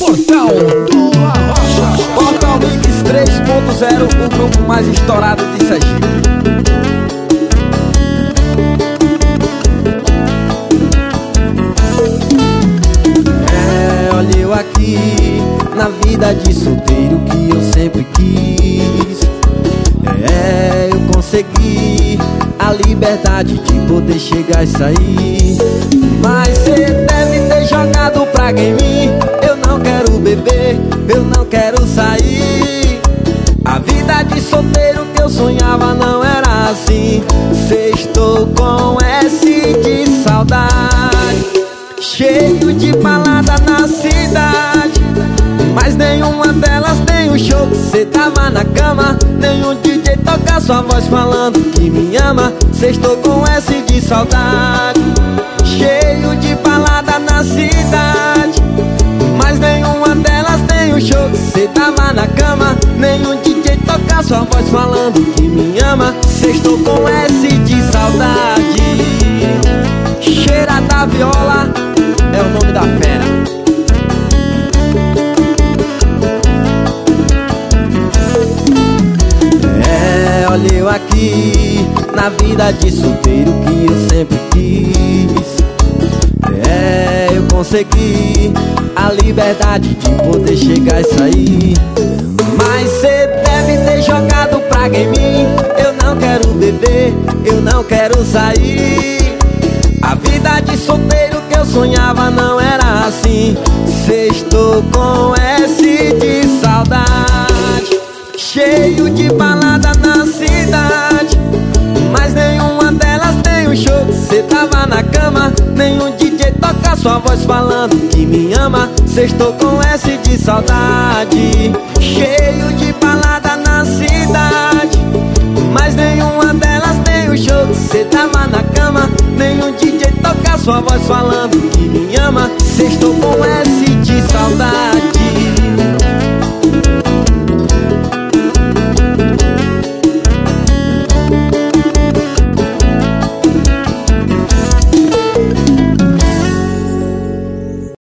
Portal do Arrocha. Portal Mix 3.0, o grupo mais estourado de Sergipe. Olha eu aqui, na vida de solteiro que eu sempre quis. Eu consegui a liberdade de poder chegar e sair. Mas cê deve ter jogado praga em mim. Eu não quero beber, eu não quero sair. A vida de solteiro que eu sonhava não era assim. Cê estou com S de saudade, cheio de balada na cidade, mas nenhuma delas tem um show que cê tava na cama. Nenhum DJ toca sua voz falando que me ama. Cê estou com S de saudade, cheio de balada na cidade, mas nenhuma delas tem um show que cê tava na cama. Nenhum DJ toca sua voz falando que me ama. Cê estou com S de saudade. Cheira da viola é o nome da fera. Olha eu aqui, na vida de solteiro que eu sempre quis. Eu consegui a liberdade de poder chegar e sair. Mas cê deve ter jogado praga em mim. Eu não quero beber, eu não quero sair. A vida de solteiro que eu sonhava não era assim. Cê estou com S de saudade, cheio de balada na cidade, mas nenhuma delas tem um show que cê tava na cama. Nenhum DJ toca sua voz falando que me ama. Cê estou com S de saudade, cheio de balada na cidade, mas nenhuma delas tem um show que cê tava na cama. Nenhum DJ toca sua voz falando que me ama. Cê estou com S de saudade.